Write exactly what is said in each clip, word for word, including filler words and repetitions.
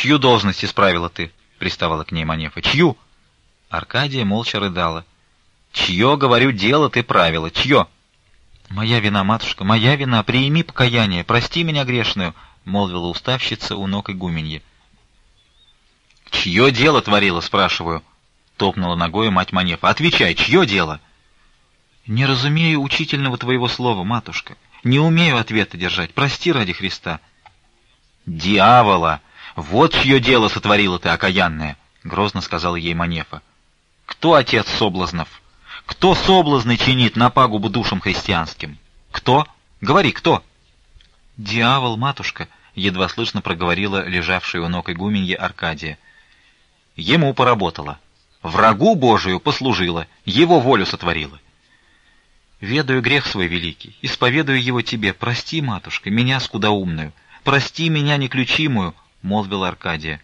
Чью должность исправила ты? — приставала к ней Манефа. — Чью? Аркадия молча рыдала. — Чье, говорю, дело ты правила? Чье? — Моя вина, матушка, моя вина, приими покаяние, прости меня грешную, — молвила уставщица у ног игуменьи. — Чье дело творила, спрашиваю? — топнула ногою мать Манефа. — Отвечай, чье дело? — Не разумею учительного твоего слова, матушка. Не умею ответа держать. Прости ради Христа. — Дьявола! Вот чье дело сотворила ты, окаянная! — грозно сказала ей Манефа. — Кто отец соблазнов? Кто соблазны чинит на пагубу душам христианским? Кто? Говори, кто? — Дьявол, матушка! — едва слышно проговорила лежавшая у ног игуменья Аркадия. — Ему поработала. Врагу Божию послужила, его волю сотворила. Ведаю грех свой великий, исповедую его тебе. Прости, матушка, меня скудоумную. Прости меня неключимую, — молвила Аркадия.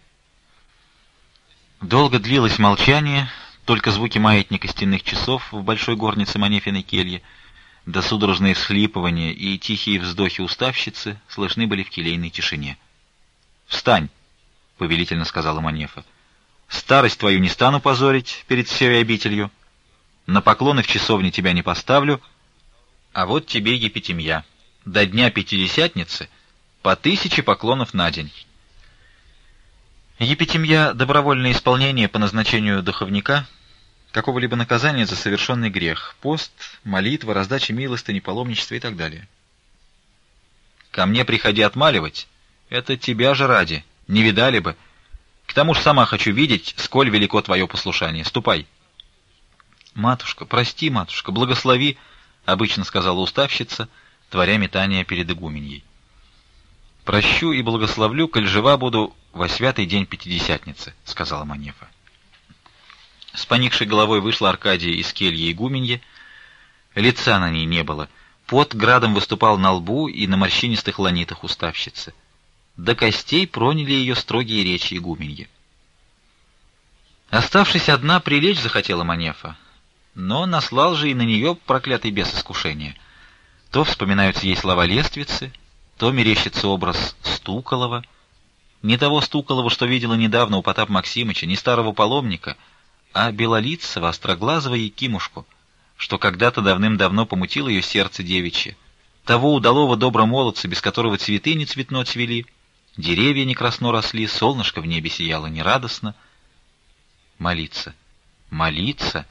Долго длилось молчание, только звуки маятника стенных часов в большой горнице Манефиной кельи, да судорожные всхлипывания и тихие вздохи уставщицы слышны были в келейной тишине. — Встань, — повелительно сказала Манефа. — Старость твою не стану позорить перед всей обителью. На поклоны в часовне тебя не поставлю, а вот тебе епитемья. До дня Пятидесятницы по тысяче поклонов на день. Епитемья — добровольное исполнение по назначению духовника какого-либо наказания за совершенный грех, пост, молитва, раздача милостыни, паломничество и так далее. Ко мне приходи отмаливать, это тебя же ради, не видали бы. К тому же сама хочу видеть, сколь велико твое послушание. Ступай. «Матушка, прости, матушка, благослови», — обычно сказала уставщица, творя метание перед игуменьей. «Прощу и благословлю, коль жива буду во святый день Пятидесятницы», — сказала Манефа. С поникшей головой вышла Аркадия из кельи игуменьи. Лица на ней не было. Пот градом выступал на лбу и на морщинистых ланитах уставщицы. До костей проняли ее строгие речи игуменьи. Оставшись одна, прилечь захотела Манефа. Но наслал же и на нее проклятый бес искушения. То вспоминаются ей слова лествицы, то мерещится образ Стуколова. Не того Стуколова, что видела недавно у Потапа Максимыча, не старого паломника, а белолицего, остроглазого Якимушку, что когда-то давным-давно помутило ее сердце девичье, того удалого добромолодца, без которого цветы не цветно цвели, деревья не красно росли, солнышко в небе сияло нерадостно. Молиться, молиться...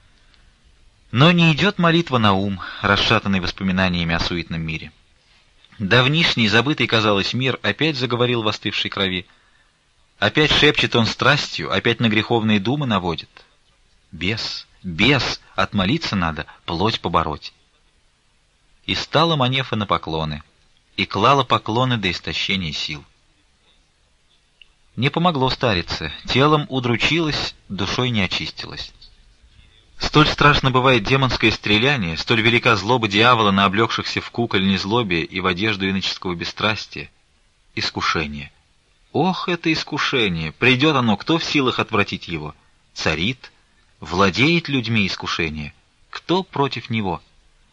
Но не идет молитва на ум, расшатанный воспоминаниями о суетном мире. Давнишний, забытый, казалось, мир опять заговорил в остывшей крови. Опять шепчет он страстью, опять на греховные думы наводит. Бес, бес, отмолиться надо, плоть побороть. И стала Манефа на поклоны, и клала поклоны до истощения сил. Не помогло старице, телом удручилась, душой не очистилась. Столь страшно бывает демонское стреляние, столь велика злоба дьявола на облегшихся в куколь незлобие и в одежду иноческого бесстрастия. Искушение. Ох, это искушение! Придет оно, кто в силах отвратить его? Царит, владеет людьми искушение. Кто против него?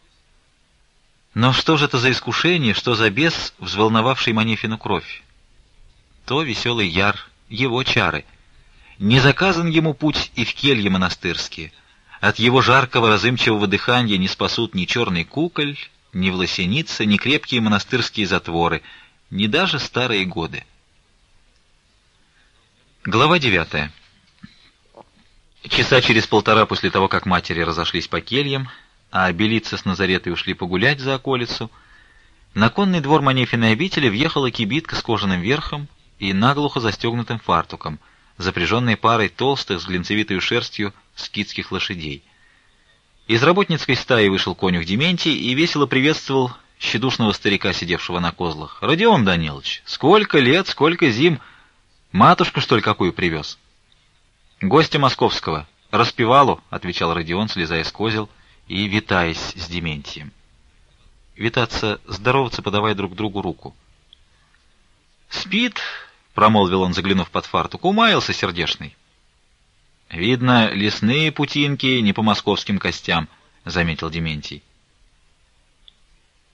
Но что же это за искушение, что за бес, взволновавший Манефину кровь? То веселый Яр, его чары. Не заказан ему путь и в кельи монастырские. От его жаркого разымчивого дыхания не спасут ни черный куколь, ни власеница, ни крепкие монастырские затворы, ни даже старые годы. Глава девятая. Часа через полтора после того, как матери разошлись по кельям, а Белица с Назаретой ушли погулять за околицу, на конный двор Манефиной обители въехала кибитка с кожаным верхом и наглухо застегнутым фартуком, запряженной парой толстых с глинцевитой шерстью скитских лошадей. Из работницкой стаи вышел конюх Дементий и весело приветствовал тщедушного старика, сидевшего на козлах. — Родион Данилович, сколько лет, сколько зим! Матушку, что ли, какую привез? — Гостя московского. Распевалу, — отвечал Родион, слезая с козел и витаясь с Дементием. Витаться, здороваться, подавая друг другу руку. — Спит, — промолвил он, заглянув под фартук, — умаялся сердешный. — Видно, лесные путинки не по московским костям, — заметил Дементий.